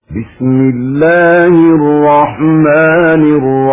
بسم الله الرحمن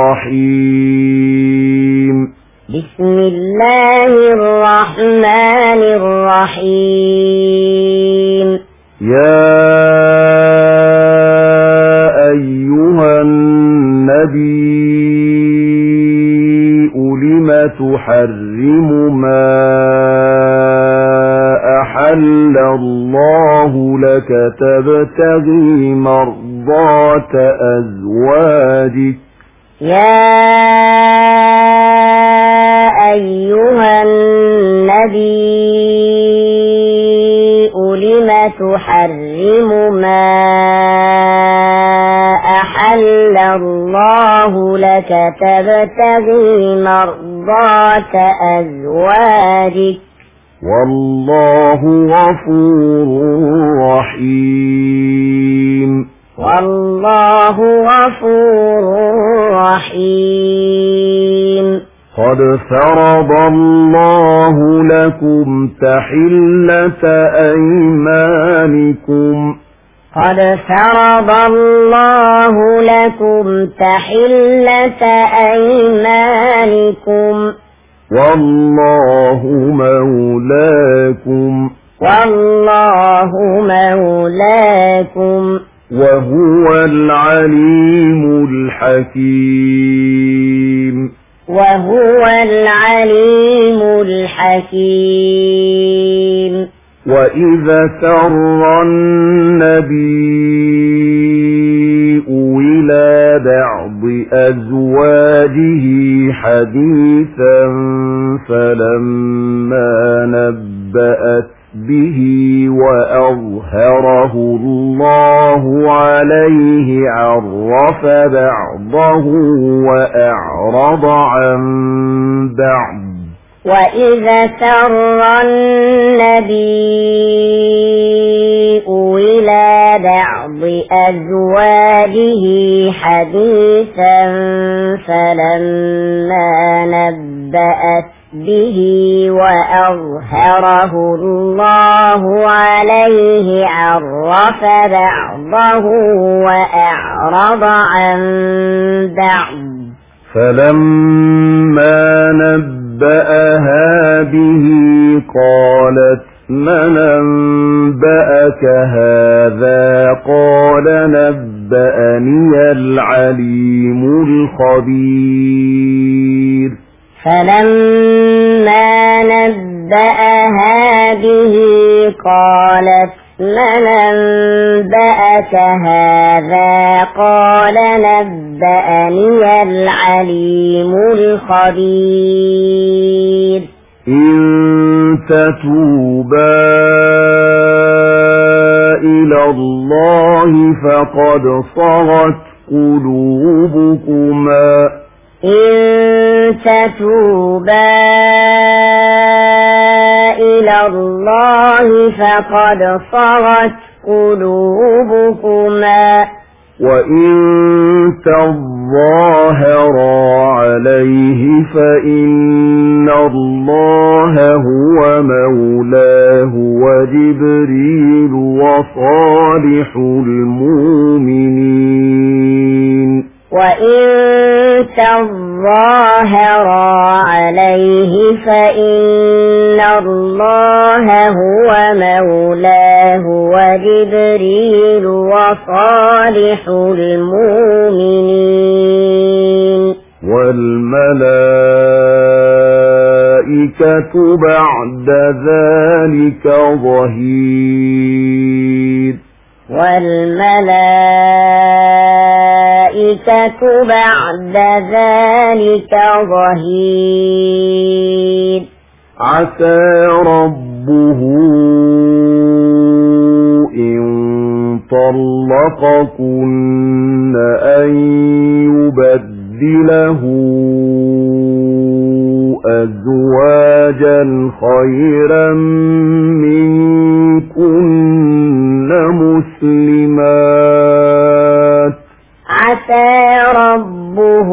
الرحيم. بسم الله الرحمن الرحيم. يا أيها النبي لم تحرم ما أحل الله لك تبتغي مرضات أزواجك. يا أيها النبي لم تحرم ما أحل الله لك تبتغي مرضات أزواجك والله غفور رحيم. والله غفور رحيم. قد فرض الله لكم تحلة أيمانكم. قد فرض الله لكم تحلة أيمانكم والله مولاكم. والله مولاكم وهو العليم الحكيم. وهو العليم الحكيم. وإذا سر النبي إلى بعض أزواجه حديثا فلما نبأت به وأظهره الله عليه عرف بعضه وأعرض عن بعض. وإذا سر النبي إلى بعض أزواجه حديثا فلما نبأت به وأظهره الله عليه عرف بعضه وأعرض عن بعض. فلما نبأها به قالت من أنبأك هذا؟ قال نبأني العليم الخبير. فلما نبأها به قالت من أنبأك هذا؟ قال نبأني العليم الخبير. إن تتوبا إلى الله فقد صغت قلوبكما. إن تتوبا إلى الله فقد صغت قلوبكما. وإن تظاهرا عليه فإن الله هو مولاه وجبريل وصالح المؤمنين. وإن تظاهرا عليه فإن الله هو مولاه وجبريل وصالح المؤمنين والملائكة بعد ذلك ظهير. والملائكة بعد ذلك ظهير. عسى ربه إن طلقكن أن يبدله أزواجا خيرا منكن مسلمات. عسى ربه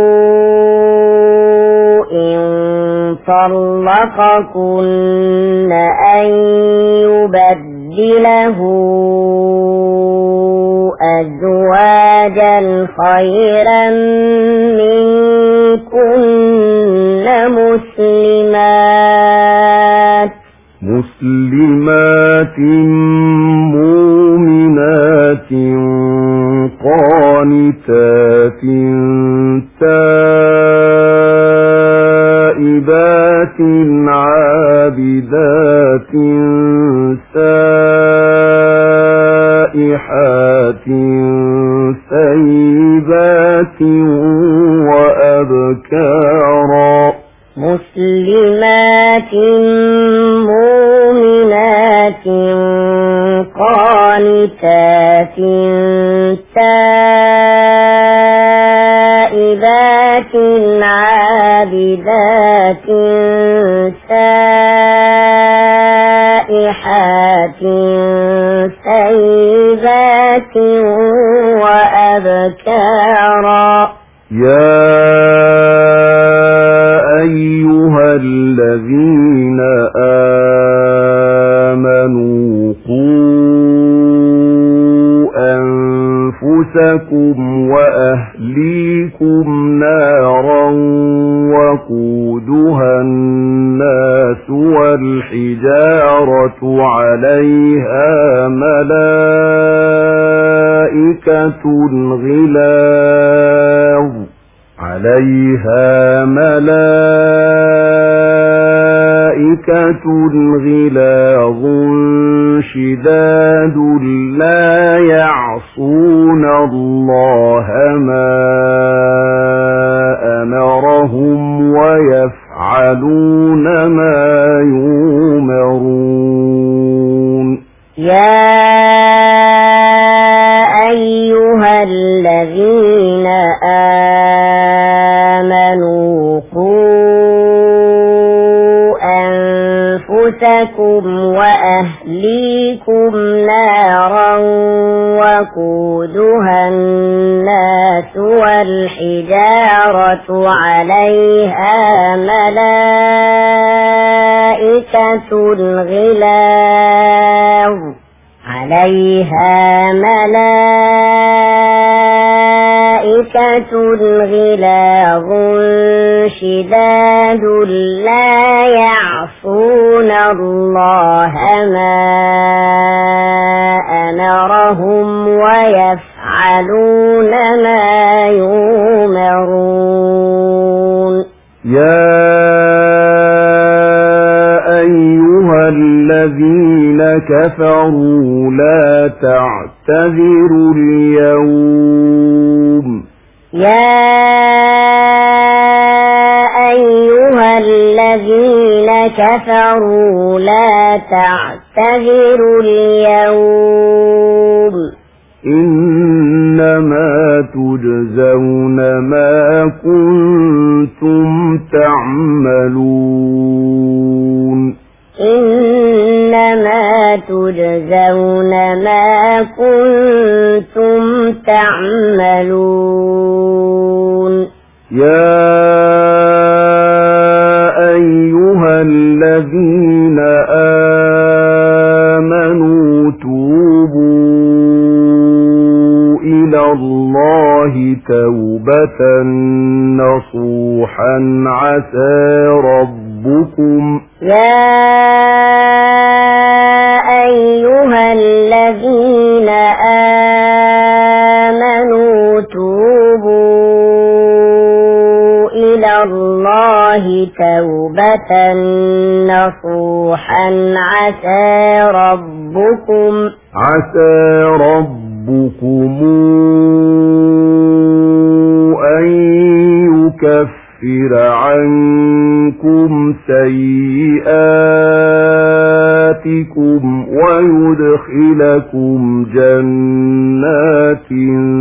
إن طلقكن أن يبدله أزواجا خيرا منكن مسلمات مؤمنات قانتات تائبات عابدات سائحات ثيبات وأبكارا مسلمات مؤمنات قانتات تائبات عابدات سائحات ثيبات وأبكارا يا أيها الذين آمنوا قوا أنفسكم وأهليكم نارا وقودها الناس والحجارة عليها ملائكة غلاظ شداد لا يعصون الله ما أمرهم ويفعلون ما يؤمرون يا أيها الذين آمنوا قوا أنفسكم وأهليكم نارا وقودها الناس والحجارة عليها ملائكة غلاظ شداد لا يعصون الله ما أمرهم ويفعلون ما يؤمرون يا أيها الذين كفروا لا تعتذروا اليوم يا أيها الذين كفروا لا تعتذروا اليوم إنما تجزون ما كنتم تعملون إنما تجزون ما كنتم تعملون يا أيها الذين آمنوا توبوا إلى الله توبة نصوحا عسى ربكم يا أيها الذين آمنوا توبوا إلى الله توبة نصوحا عسى ربكم أن يكفر عنكم سيئاتكم ويدخلكم جنات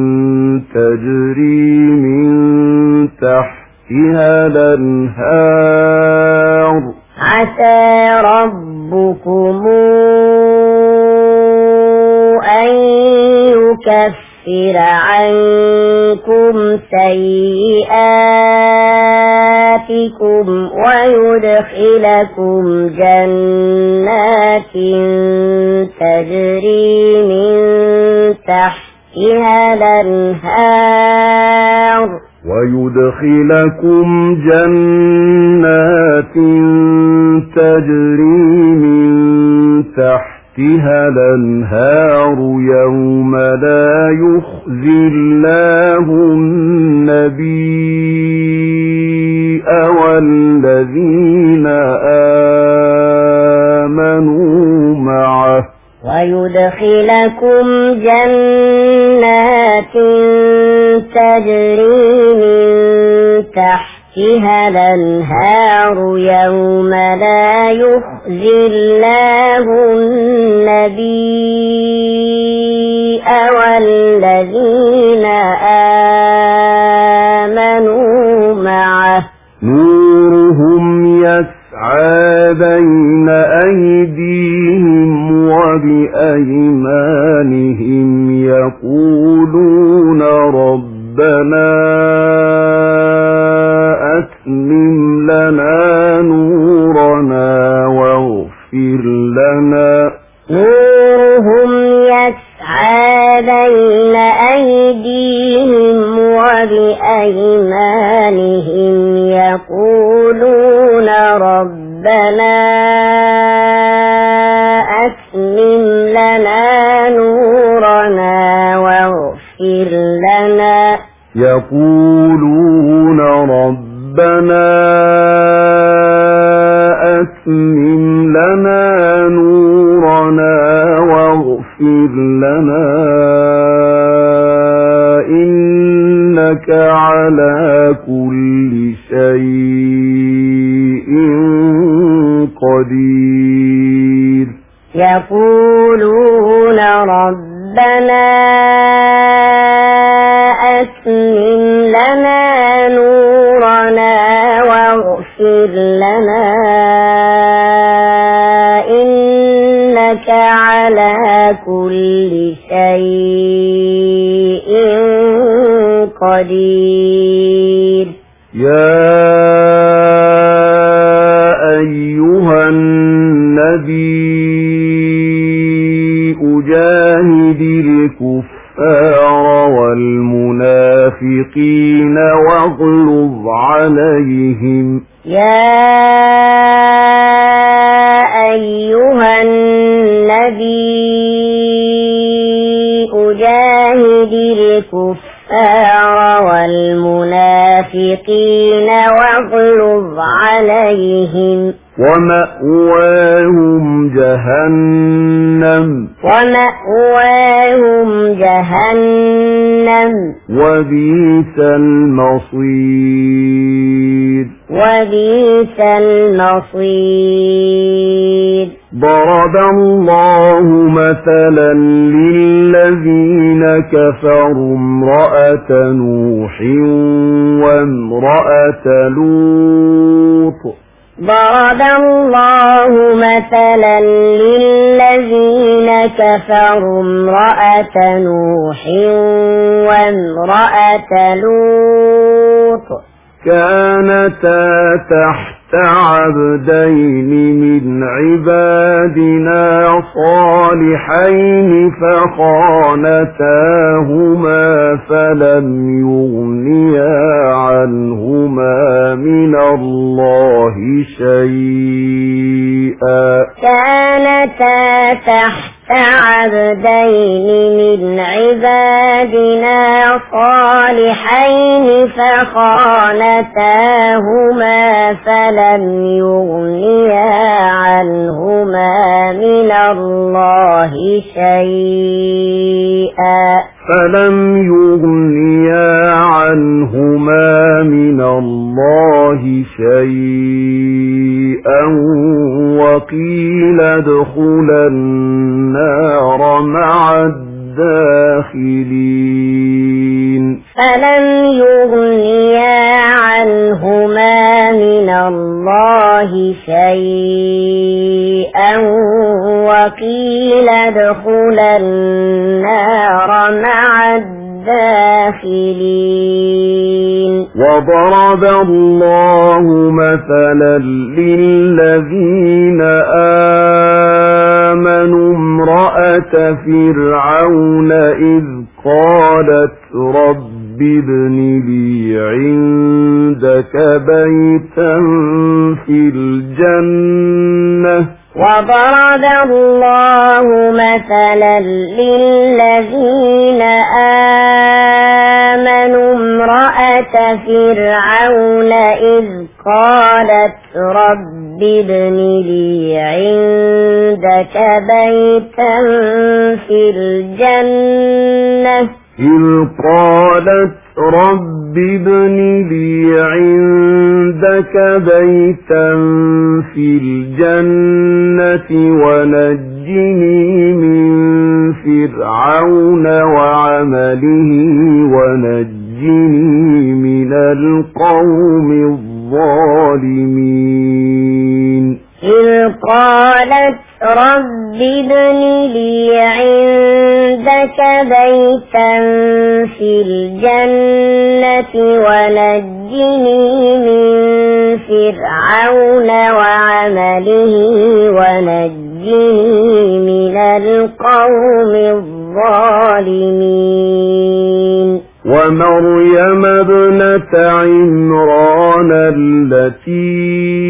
تجري من تحتها الأنهار عسى ربكم أن يكفر عنكم سيئاتكم ويدخلكم جنات تجري من تحتها الأنهار ويدخلكم جنات تجري من تحتها الأنهار يوم لا يخزي الله النبي والذين آمنوا معه ويدخلكم جنات تجري من تحتها الأنهار يوم لا يخزي الله النبي والذين آمنوا معه نورهم يسعى بين أيديهم وبأيمانهم يقولون ربنا أتمم لنا نورنا واغفر لنا نورهم يسعى بين أيديهم وبأيمانهم يقولون ربنا أتمم لنا نورنا واغفر لنا يقولون ربنا أتمم لنا نورنا واغفر لنا إنك على كل شيء قدير يقولون ربنا أتمم لنا نورنا واغفر لنا إنك على كل شيء قدير يا أيها النبي جاهد الكفار والمنافقين واغلظ عليهم يا أيها النبي جاهد الكفار والمنافقين واغلظ عليهم ومأواهم جهنم وبئس المصير ضرب الله مثلا للذين كفروا امرأة نوح وامرأة لوط ضرب الله مثلا للذين كفروا امرأة نوح وامرأة لوط كانتا تحت عبدين من عبادنا صالحين فخانتاهما فلم يغنيا عنهما من الله شيئا كانتا تحت عبدين من عبادنا صالحين فخانتاهما فلم يغنيا عنهما من الله شيئا وقيل ادخلا النار مع الداخلين فلم يغنيا عنهما من الله شيئا وقيل ادخلا النار مع الداخلين وضرب الله مثلا للذين آمنوا امرأة فرعون إذ قالت رب ابن لي عندك بيتا في الجنة. وضرب الله مثلا للذين آمنوا امرأة فرعون إذ قالت رب ابن لي عندك بيتا في الجنة. إذ قالت رب ابن لي عندك بيتا في الجنة ونجني من فرعون وعمله ونجني من القوم الظالمين. إذ قالت رب ابن لي عندك بيتا في الجنة ونجني من فرعون وعمله ونجني من القوم الظالمين. ومريم ابنة عمران التي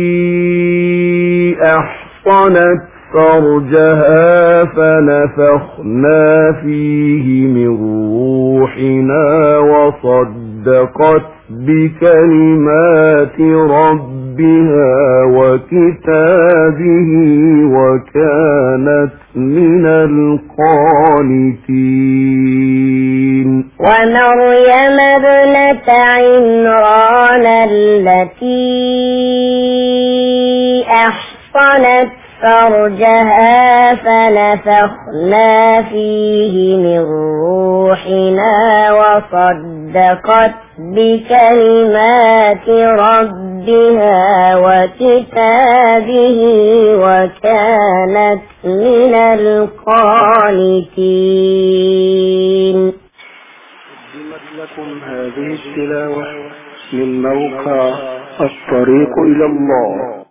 أحصنت فرجها فنفخنا فيه من روحنا وصدقت بكلمات ربها وكتابه وكانت من القانتين. ومريم ابنة عمران التي أحصنت فرجها فنفخنا فيه من روحنا وصدقت بكلمات ربها وكتابه وكانت من القانتين. قدمت لكم هذه التلاوة من موقع الطريق إلى الله.